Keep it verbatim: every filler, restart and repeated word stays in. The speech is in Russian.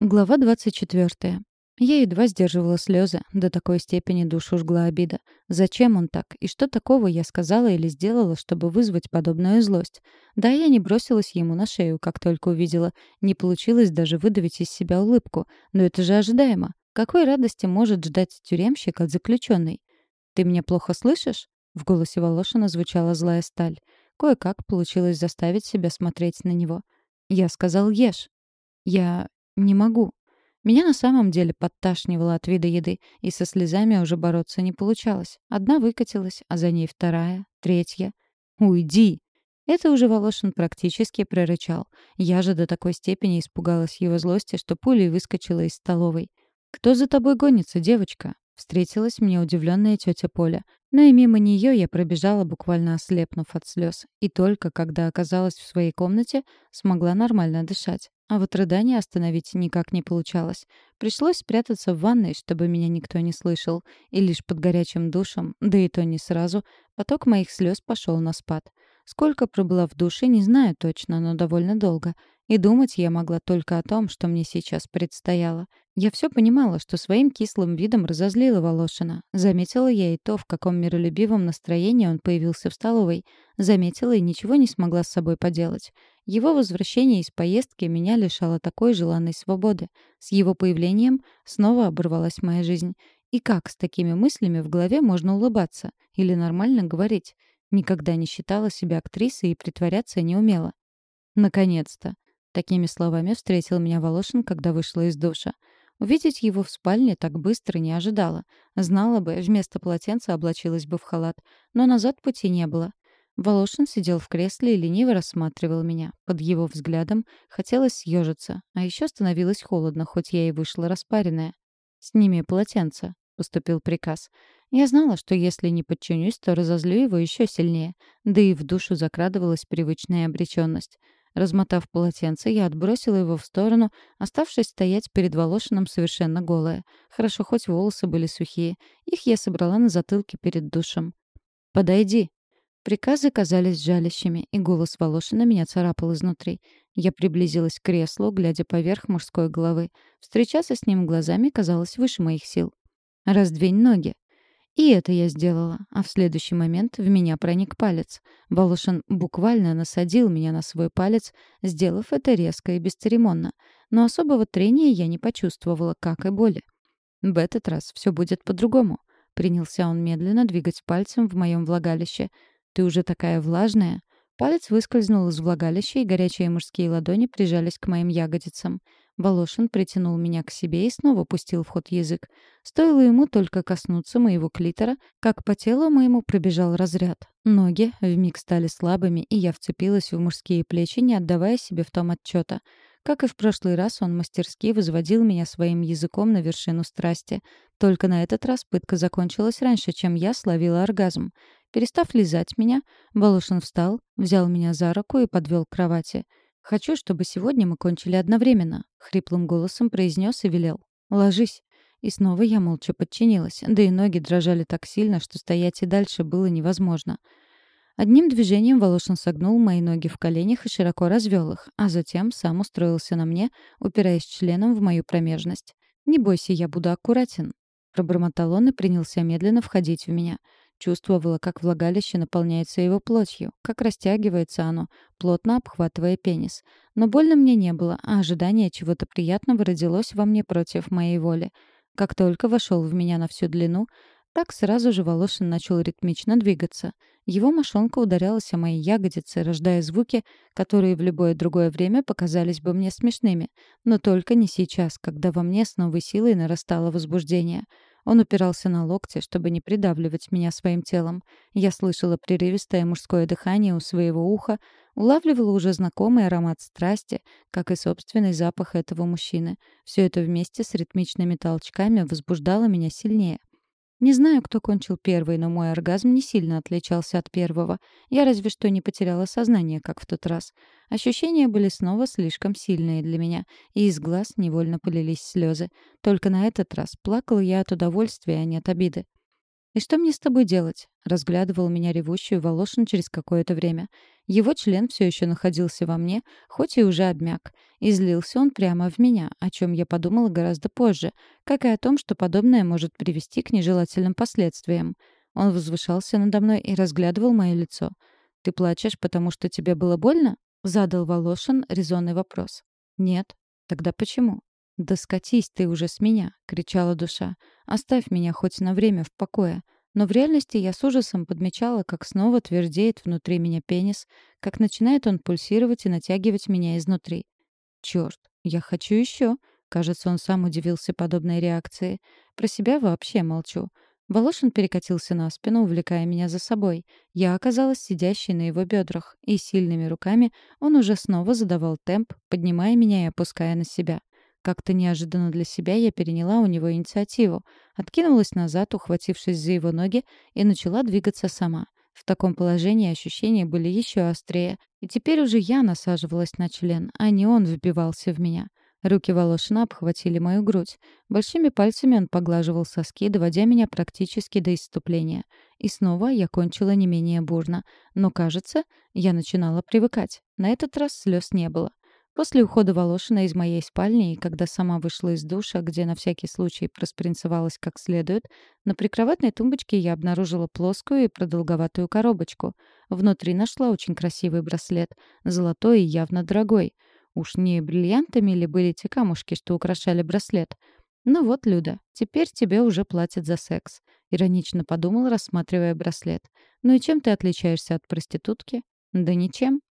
Глава двадцать четвёртая. Я едва сдерживала слезы, до такой степени душу жгла обида. Зачем он так? И что такого я сказала или сделала, чтобы вызвать подобную злость? Да, я не бросилась ему на шею, как только увидела. Не получилось даже выдавить из себя улыбку. Но это же ожидаемо. Какой радости может ждать тюремщик от заключенной? «Ты меня плохо слышишь?» В голосе Волошина звучала злая сталь. Кое-как получилось заставить себя смотреть на него. Я сказал «ешь». Я не могу. Меня на самом деле подташнивало от вида еды, и со слезами уже бороться не получалось. Одна выкатилась, а за ней вторая, третья. «Уйди!» Это уже Волошин практически прорычал. Я же до такой степени испугалась его злости, что пулей выскочила из столовой. «Кто за тобой гонится, девочка?» Встретилась мне удивленная тетя Поля. Но и мимо нее я пробежала, буквально ослепнув от слез. И только когда оказалась в своей комнате, смогла нормально дышать. А вот рыдание остановить никак не получалось. Пришлось спрятаться в ванной, чтобы меня никто не слышал. И лишь под горячим душем, да и то не сразу, поток моих слез пошел на спад. Сколько пробыла в душе, не знаю точно, но довольно долго. И думать я могла только о том, что мне сейчас предстояло. Я все понимала, что своим кислым видом разозлила Волошина. Заметила я и то, в каком миролюбивом настроении он появился в столовой. Заметила и ничего не смогла с собой поделать. Его возвращение из поездки меня лишало такой желанной свободы. С его появлением снова оборвалась моя жизнь. И как с такими мыслями в голове можно улыбаться? Или нормально говорить? Никогда не считала себя актрисой и притворяться не умела. Наконец-то. Такими словами встретил меня Волошин, когда вышла из душа. Увидеть его в спальне так быстро не ожидала. Знала бы, вместо полотенца облачилась бы в халат. Но назад пути не было. Волошин сидел в кресле и лениво рассматривал меня. Под его взглядом хотелось съежиться. А еще становилось холодно, хоть я и вышла распаренная. «Сними полотенце», — поступил приказ. Я знала, что если не подчинюсь, то разозлю его еще сильнее. Да и в душу закрадывалась привычная обреченность. Размотав полотенце, я отбросила его в сторону, оставшись стоять перед Волошиным совершенно голая. Хорошо, хоть волосы были сухие. Их я собрала на затылке перед душем. «Подойди». Приказы казались жалящими, и голос Волошина меня царапал изнутри. Я приблизилась к креслу, глядя поверх мужской головы. Встречаться с ним глазами казалось выше моих сил. «Раздвинь ноги». И это я сделала, а в следующий момент в меня проник палец. Волошин буквально насадил меня на свой палец, сделав это резко и бесцеремонно. Но особого трения я не почувствовала, как и боли. В этот раз все будет по-другому. Принялся он медленно двигать пальцем в моем влагалище. «Ты уже такая влажная». Палец выскользнул из влагалища, и горячие мужские ладони прижались к моим ягодицам. Волошин притянул меня к себе и снова пустил в ход язык. Стоило ему только коснуться моего клитора, как по телу моему пробежал разряд. Ноги вмиг стали слабыми, и я вцепилась в мужские плечи, не отдавая себе в том отчета. Как и в прошлый раз, он мастерски возводил меня своим языком на вершину страсти. Только на этот раз пытка закончилась раньше, чем я словила оргазм. Перестав лизать меня, Волошин встал, взял меня за руку и подвел к кровати. «Хочу, чтобы сегодня мы кончили одновременно», — хриплым голосом произнес и велел. «Ложись». И снова я молча подчинилась, да и ноги дрожали так сильно, что стоять и дальше было невозможно. Одним движением Волошин согнул мои ноги в коленях и широко развел их, а затем сам устроился на мне, упираясь членом в мою промежность. «Не бойся, я буду аккуратен», — пробормотал он и принялся медленно входить в меня. Чувствовала, как влагалище наполняется его плотью, как растягивается оно, плотно обхватывая пенис. Но больно мне не было, а ожидание чего-то приятного родилось во мне против моей воли. Как только вошел в меня на всю длину, так сразу же Волошин начал ритмично двигаться. Его мошонка ударялась о мои ягодицы, рождая звуки, которые в любое другое время показались бы мне смешными. Но только не сейчас, когда во мне с новой силой нарастало возбуждение. Он упирался на локти, чтобы не придавливать меня своим телом. Я слышала прерывистое мужское дыхание у своего уха, улавливала уже знакомый аромат страсти, как и собственный запах этого мужчины. Все это вместе с ритмичными толчками возбуждало меня сильнее. Не знаю, кто кончил первый, но мой оргазм не сильно отличался от первого. Я разве что не потеряла сознание, как в тот раз. Ощущения были снова слишком сильные для меня, и из глаз невольно полились слезы. Только на этот раз плакала я от удовольствия, а не от обиды. «И что мне с тобой делать?» — разглядывал меня ревущую Волошин через какое-то время. Его член все еще находился во мне, хоть и уже обмяк. И злился он прямо в меня, о чем я подумала гораздо позже, как и о том, что подобное может привести к нежелательным последствиям. Он возвышался надо мной и разглядывал мое лицо. «Ты плачешь, потому что тебе было больно?» — задал Волошин резонный вопрос. «Нет». «Тогда почему?» «Да скатись ты уже с меня!» — кричала душа. «Оставь меня хоть на время в покое». Но в реальности я с ужасом подмечала, как снова твердеет внутри меня пенис, как начинает он пульсировать и натягивать меня изнутри. Черт, я хочу еще. Кажется, он сам удивился подобной реакции. Про себя вообще молчу. Волошин перекатился на спину, увлекая меня за собой. Я оказалась сидящей на его бедрах, и сильными руками он уже снова задавал темп, поднимая меня и опуская на себя. Как-то неожиданно для себя я переняла у него инициативу, откинулась назад, ухватившись за его ноги, и начала двигаться сама. В таком положении ощущения были еще острее, и теперь уже я насаживалась на член, а не он вбивался в меня. Руки Волошина обхватили мою грудь. Большими пальцами он поглаживал соски, доводя меня практически до исступления. И снова я кончила не менее бурно. Но, кажется, я начинала привыкать. На этот раз слез не было. После ухода Волошина из моей спальни и когда сама вышла из душа, где на всякий случай проспринцевалась как следует, на прикроватной тумбочке я обнаружила плоскую и продолговатую коробочку. Внутри нашла очень красивый браслет, золотой и явно дорогой. Уж не бриллиантами ли были те камушки, что украшали браслет? «Ну вот, Люда, теперь тебе уже платят за секс», — иронично подумал, рассматривая браслет. «Ну и чем ты отличаешься от проститутки?» «Да ничем.